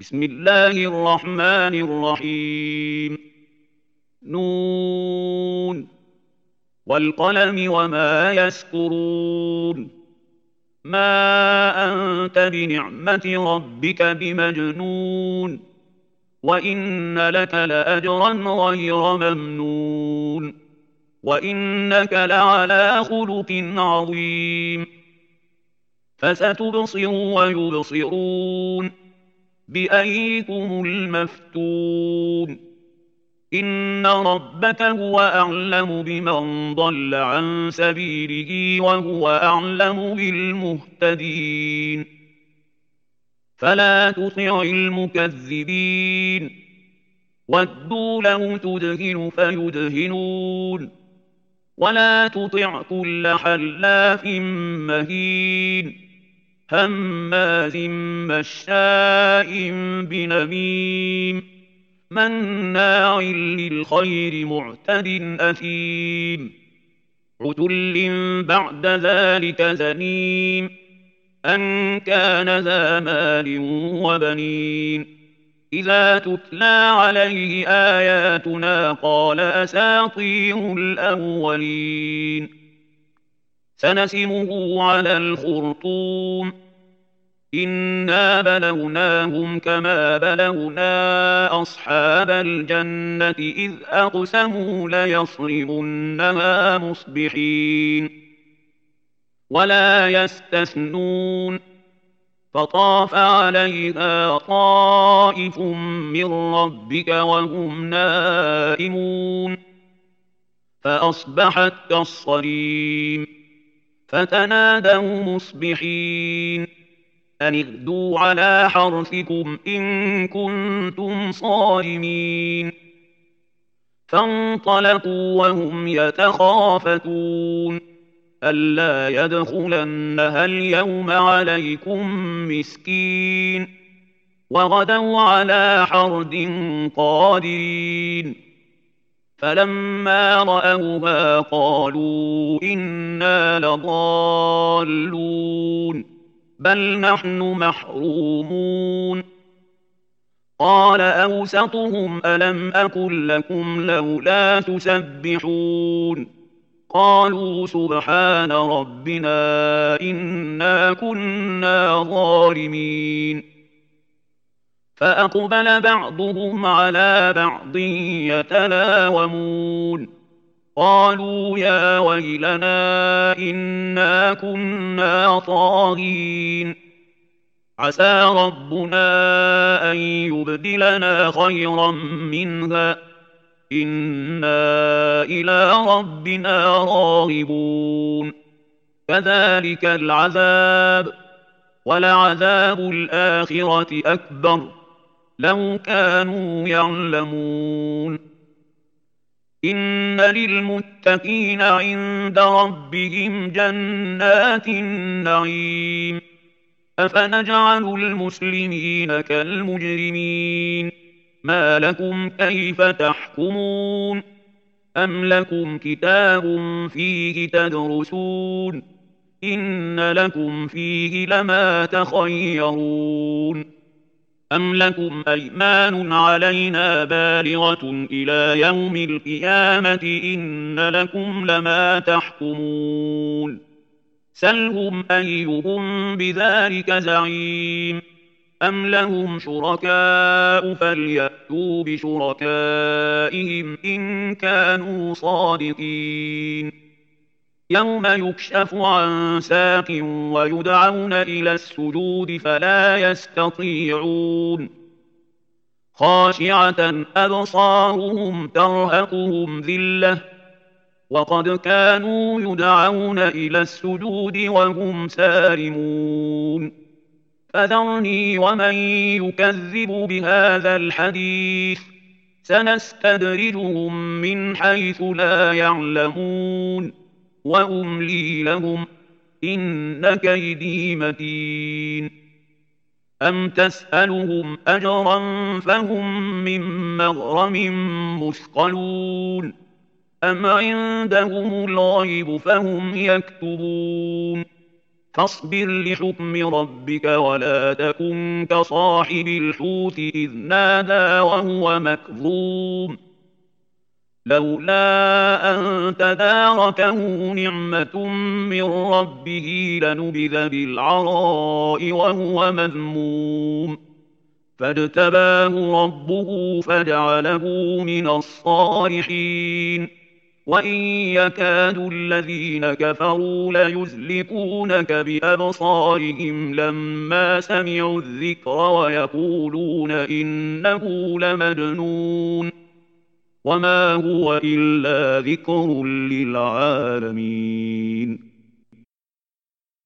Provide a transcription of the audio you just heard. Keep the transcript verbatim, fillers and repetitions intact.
بسم الله الرحمن الرحيم. نون والقلم وما يسطرون. ما أنت بنعمة ربك بمجنون، وإن لك لأجرا غير ممنون، وإنك لعلى خلق عظيم. فستبصر ويبصرون بأيكم المفتون. إن ربك هو أعلم بمن ضل عن سبيله وهو أعلم بالمهتدين. فلا تطع المكذبين، ودوا لو تدهن فيدهنون. ولا تطع كل حلاف مهين، هماز مشاء بنميم، مناع للخير معتد أثيم. عتل بعد ذلك زنيم، أن كان ذا مال وبنين. إذا تتلى عليه آياتنا قال أساطير الأولين. سنسمه على الخرطوم، إنا بلوناهم كما بلونا أصحاب الجنة إذ أقسموا ليصرمنها مصبحين. ولا يستثنون، فطاف عليها طائف من ربك وهم نائمون، فأصبحت كالصريم. فتنادوا مصبحين أن اغدوا على حرثكم إن كنتم صارمين. فانطلقوا وهم يتخافتون ألا يدخلنها اليوم عليكم مسكين. وغدوا على حرد قادرين. فلما رأوها قالوا إنا لضالون بل نحن محرومون. قال أوسطهم ألم أقل لكم لولا تسبحون. قالوا سبحان ربنا إنا كنا ظالمين. فأقبل بعضهم على بعض يتلاومون قالوا يا ويلنا إنا كنا طاغين. عسى ربنا أن يبدلنا خيرا منها إنا إلى ربنا راغبون. كذلك العذاب، ولعذاب الآخرة أكبر لو كانوا يعلمون. إن للمتقين عند ربهم جنات النعيم. أفنجعل المسلمين كالمجرمين؟ ما لكم كيف تحكمون؟ أم لكم كتاب فيه تدرسون؟ إن لكم فيه لما تخيرون. أم لكم أيمان علينا بالغة إلى يوم القيامة إن لكم لما تحكمون. سلهم أيهم بذلك زعيم. أم لهم شركاء فليأتوا بشركائهم إن كانوا صادقين. يوم يكشف عن ساق ويدعون إلى السجود فلا يستطيعون. خاشعة أبصارهم ترهقهم ذلة وقد كانوا يدعون إلى السجود وهم سالمون. فذرني ومن يكذب بهذا الحديث سنستدرجهم من حيث لا يعلمون وأملي لهم إن كيدي متين. أم تسألهم أجرا فهم من مغرم مثقلون أم عندهم الغيب فهم يكتبون. فاصبر لحكم ربك ولا تكن كصاحب الحوت إذ نادى وهو مكظوم لولا أن تداركه نعمة من ربه لنبذ بالعراء وهو مذموم فاجتباه ربه فجعله من الصالحين وإن يكاد الذين كفروا ليزلقونك بأبصارهم لما سمعوا الذكر ويقولون إنه لمجنون وما هو إلا ذكر للعالمين